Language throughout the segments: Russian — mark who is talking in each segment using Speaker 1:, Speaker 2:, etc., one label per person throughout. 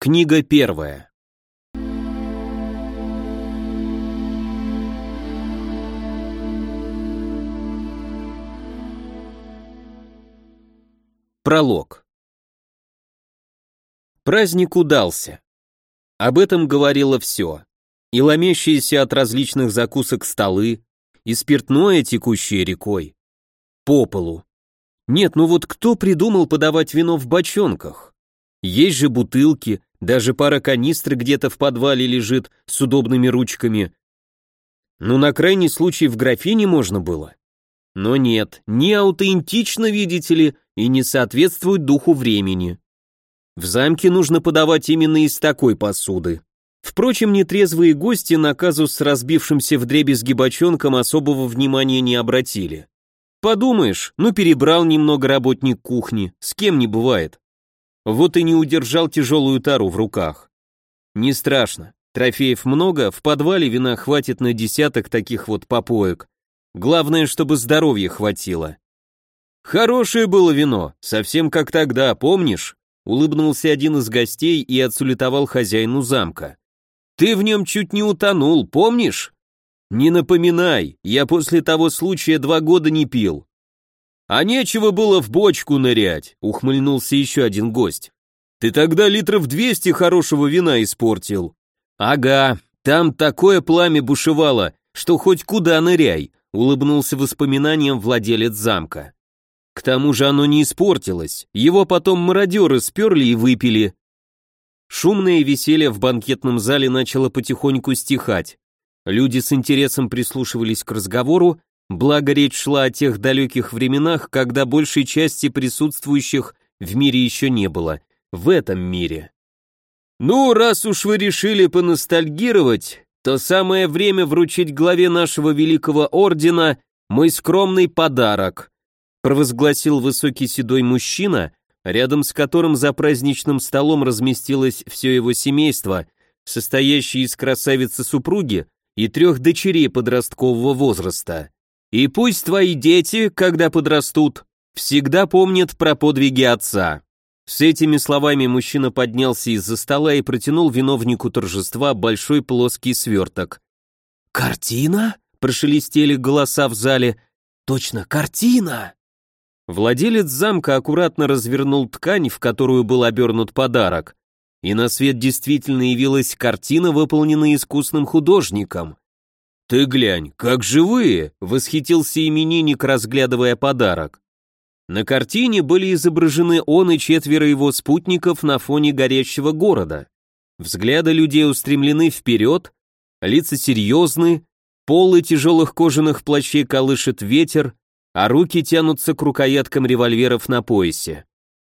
Speaker 1: Книга первая. Пролог. Праздник удался. Об этом говорило все. И ломящиеся от различных закусок столы, и спиртное, текущее рекой. По полу. Нет, ну вот кто придумал подавать вино в бочонках? Есть же бутылки, даже пара канистр где-то в подвале лежит с удобными ручками. Ну, на крайний случай в графине можно было. Но нет, не аутентично, видите ли, и не соответствует духу времени. В замке нужно подавать именно из такой посуды. Впрочем, нетрезвые гости на казус с разбившимся вдребезги бочонком особого внимания не обратили. Подумаешь, ну перебрал немного работник кухни, с кем не бывает. Вот и не удержал тяжелую тару в руках. Не страшно, трофеев много, в подвале вина хватит на десяток таких вот попоек. Главное, чтобы здоровья хватило. Хорошее было вино, совсем как тогда, помнишь? Улыбнулся один из гостей и отсулетовал хозяину замка. Ты в нем чуть не утонул, помнишь? Не напоминай, я после того случая 2 года не пил. А нечего было в бочку нырять, ухмыльнулся еще один гость. Ты тогда литров 200 хорошего вина испортил. Ага, там такое пламя бушевало, что хоть куда ныряй, улыбнулся воспоминанием владелец замка. К тому же оно не испортилось, его потом мародеры сперли и выпили. Шумное веселье в банкетном зале начало потихоньку стихать. Люди с интересом прислушивались к разговору, благо речь шла о тех далеких временах, когда большей части присутствующих в мире еще не было, в этом мире. Ну, раз уж вы решили поностальгировать, то самое время вручить главе нашего великого ордена мой скромный подарок, провозгласил высокий седой мужчина, рядом с которым за праздничным столом разместилось все его семейство, состоящее из красавицы-супруги и 3 дочерей подросткового возраста. И пусть твои дети, когда подрастут, всегда помнят про подвиги отца. С этими словами мужчина поднялся из-за стола и протянул виновнику торжества большой плоский сверток. «Картина?» – прошелестели голоса в зале. «Точно, картина!» Владелец замка аккуратно развернул ткань, в которую был обернут подарок, и на свет действительно явилась картина, выполненная искусным художником. «Ты глянь, как живые!» — восхитился именинник, разглядывая подарок. На картине были изображены он и 4 его спутников на фоне горящего города. Взгляды людей устремлены вперед, лица серьезны, полы тяжелых кожаных плащей колышет ветер, а руки тянутся к рукояткам револьверов на поясе.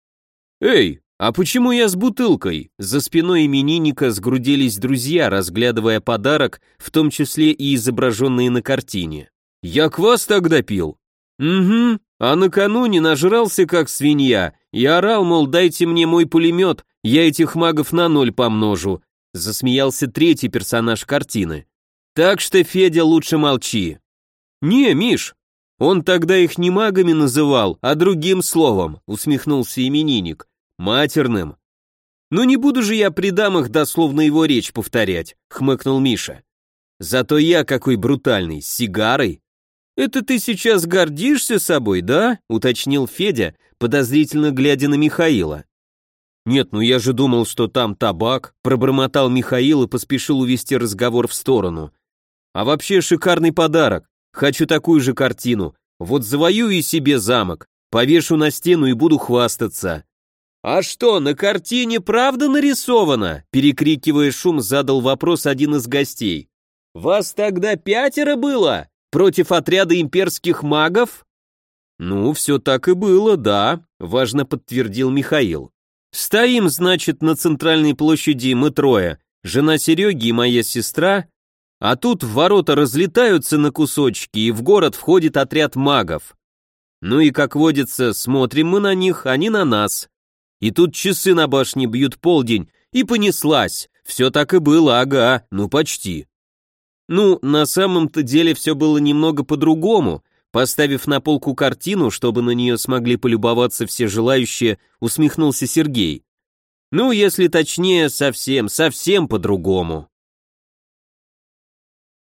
Speaker 1: «Эй, а почему я с бутылкой?» За спиной именинника сгрудились друзья, разглядывая подарок, в том числе и изображенные на картине. «Я квас тогда пил». «Угу, а накануне нажрался как свинья и орал, мол, дайте мне мой пулемет, я этих магов на 0 помножу», засмеялся 3-й персонаж картины. «Так что, Федя, лучше молчи». «Не, Миш, он тогда их не магами называл, а другим словом», усмехнулся именинник. «Матерным». «Ну не буду же я при дамах дословно его речь повторять», хмыкнул Миша. «Зато я какой брутальный, с сигарой». «Это ты сейчас гордишься собой, да?» уточнил Федя, подозрительно глядя на Михаила. «Нет, ну я же думал, что там табак», пробормотал Михаил и поспешил увести разговор в сторону. «А вообще шикарный подарок, хочу такую же картину, вот завоюю себе замок, повешу на стену и буду хвастаться». «А что, на картине правда нарисовано?» Перекрикивая шум, задал вопрос один из гостей. «Вас тогда 5 было? Против отряда имперских магов?» «Ну, все так и было, да», важно подтвердил Михаил. «Стоим, значит, на центральной площади мы 3, жена Сереги и моя сестра, а тут ворота разлетаются на кусочки, и в город входит отряд магов. Ну и, как водится, смотрим мы на них, они на нас. И тут часы на башне бьют полдень, и понеслась. Все так и было, ага, ну почти». Ну, на самом-то деле все было немного по-другому. Поставив на полку картину, чтобы на нее смогли полюбоваться все желающие, усмехнулся Сергей. Ну, если точнее, совсем по-другому.